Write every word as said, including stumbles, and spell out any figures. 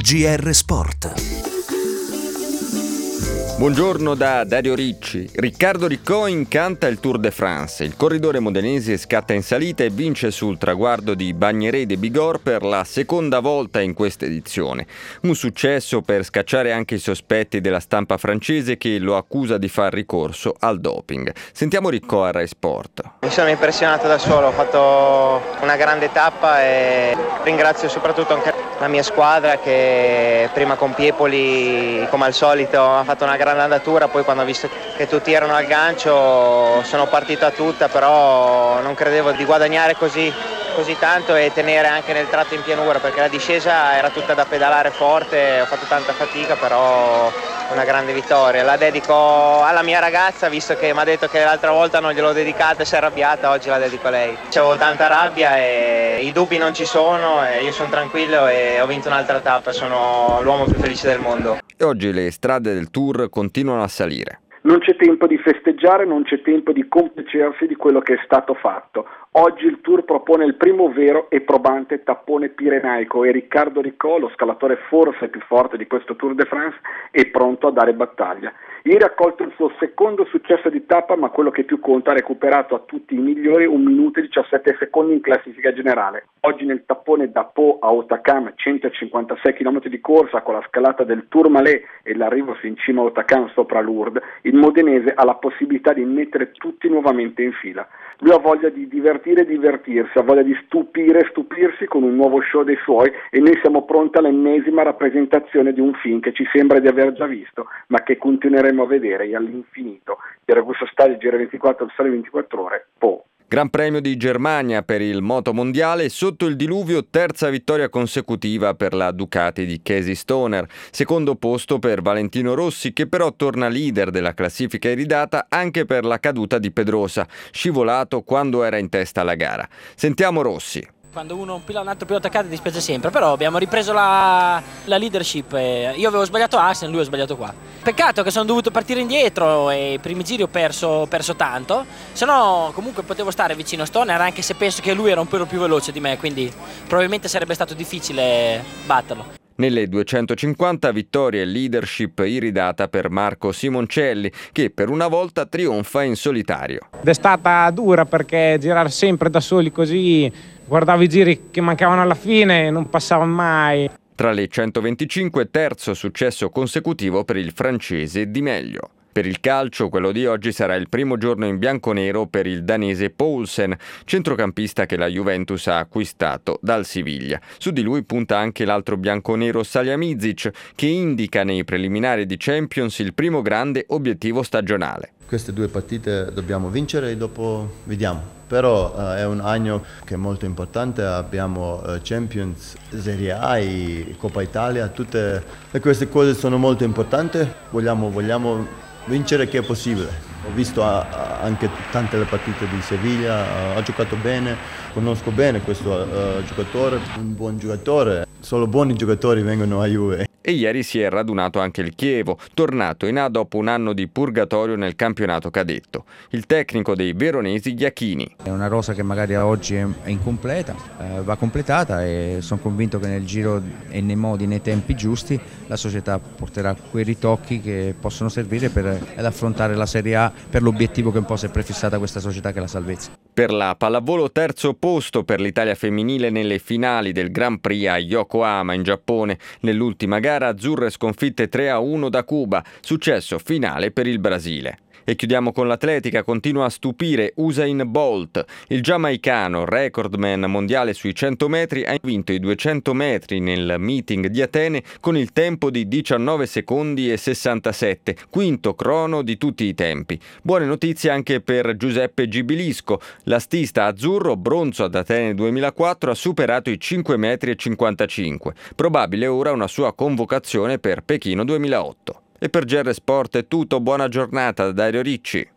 G R Sport. Buongiorno da Dario Ricci. Riccardo Riccò incanta il Tour de France. Il corridore modenese scatta in salita e vince sul traguardo di Bagneres de Bigorre per la seconda volta in questa edizione. Un successo per scacciare anche i sospetti della stampa francese che lo accusa di far ricorso al doping. Sentiamo Riccò a Rai Sport. Mi sono impressionato da solo, ho fatto una grande tappa e ringrazio soprattutto anche la mia squadra che prima con Piepoli, come al solito, ha fatto una grande andatura, poi quando ho visto che tutti erano al gancio sono partito a tutta, però non credevo di guadagnare così, così tanto e tenere anche nel tratto in pianura, perché la discesa era tutta da pedalare forte, ho fatto tanta fatica, però una grande vittoria. La dedico alla mia ragazza, visto che mi ha detto che l'altra volta non gliel'ho dedicata e si è arrabbiata, oggi la dedico a lei. C'avevo tanta rabbia e i dubbi non ci sono e io sono tranquillo e ho vinto un'altra tappa, sono l'uomo più felice del mondo. E oggi le strade del Tour continuano a salire. Non c'è tempo di festeggiare, non c'è tempo di compiacersi di quello che è stato fatto. Oggi il Tour propone il primo vero e probante tappone pirenaico e Riccardo Riccò, lo scalatore forse più forte di questo Tour de France, è pronto a dare battaglia. Ieri ha colto il suo secondo successo di tappa, ma quello che più conta ha recuperato a tutti i migliori un minuto e diciassette secondi in classifica generale. Oggi nel tappone da Pau a Hautacam, centocinquantasei chilometri di corsa con la scalata del Tourmalet e l'arrivo in cima a Hautacam sopra Lourdes, il modenese ha la possibilità di mettere tutti nuovamente in fila. Lui ha voglia di divertire e divertirsi, ha voglia di stupire e stupirsi con un nuovo show dei suoi e noi siamo pronti all'ennesima rappresentazione di un film che ci sembra di aver già visto, ma che continueremo a vedere all'infinito. Pier Augusto Stagli, G R ventiquattro, il Sole ventiquattro Ore, Pau. Gran Premio di Germania per il moto mondiale, sotto il diluvio terza vittoria consecutiva per la Ducati di Casey Stoner, secondo posto per Valentino Rossi che però torna leader della classifica iridata anche per la caduta di Pedrosa, scivolato quando era in testa alla gara. Sentiamo Rossi. Quando uno, un, pilota, un altro pilota cade dispiace sempre, però abbiamo ripreso la, la leadership. E io avevo sbagliato a Assen, lui ha sbagliato qua. Peccato che sono dovuto partire indietro e i primi giri ho perso, perso tanto, se no comunque potevo stare vicino a Stoner anche se penso che lui era un pelo più veloce di me, quindi probabilmente sarebbe stato difficile batterlo. Nelle duecentocinquanta vittorie e leadership iridata per Marco Simoncelli che per una volta trionfa in solitario. Ed è stata dura perché girare sempre da soli così, guardavo i giri che mancavano alla fine e non passavano mai. Tra le centoventicinque terzo successo consecutivo per il francese Di Meglio. Per il calcio, quello di oggi sarà il primo giorno in bianconero per il danese Poulsen, centrocampista che la Juventus ha acquistato dal Siviglia. Su di lui punta anche l'altro bianconero Salihamidzic, che indica nei preliminari di Champions il primo grande obiettivo stagionale. Queste due partite dobbiamo vincere e dopo vediamo. Però uh, è un anno che è molto importante, abbiamo uh, Champions, Serie A e Coppa Italia, tutte e queste cose sono molto importanti, vogliamo, vogliamo vincere che è possibile. Ho visto uh, anche tante le partite di Siviglia, uh, ha giocato bene, conosco bene questo uh, giocatore, un buon giocatore, solo buoni giocatori vengono a Juve. E ieri si è radunato anche il Chievo, tornato in A dopo un anno di purgatorio nel campionato cadetto. Il tecnico dei veronesi Iachini. È una rosa che magari oggi è incompleta, eh, va completata e sono convinto che nel giro e nei modi e nei tempi giusti la società porterà quei ritocchi che possono servire per affrontare la Serie A per l'obiettivo che un po' si è prefissata questa società che è la salvezza. Per la pallavolo terzo posto per l'Italia femminile nelle finali del Grand Prix a Yokohama in Giappone. Nell'ultima gara azzurre sconfitte tre a uno da Cuba, successo finale per il Brasile. E chiudiamo con l'atletica, continua a stupire Usain Bolt. Il giamaicano, recordman mondiale sui cento metri, ha vinto i duecento metri nel meeting di Atene con il tempo di diciannove secondi e sessantasette, quinto crono di tutti i tempi. Buone notizie anche per Giuseppe Gibilisco. L'astista azzurro, bronzo ad Atene duemilaquattro, ha superato i cinque metri e cinquantacinque. Probabile ora una sua convocazione per Pechino duemilaotto. E per G R Sport è tutto, buona giornata da Dario Ricci.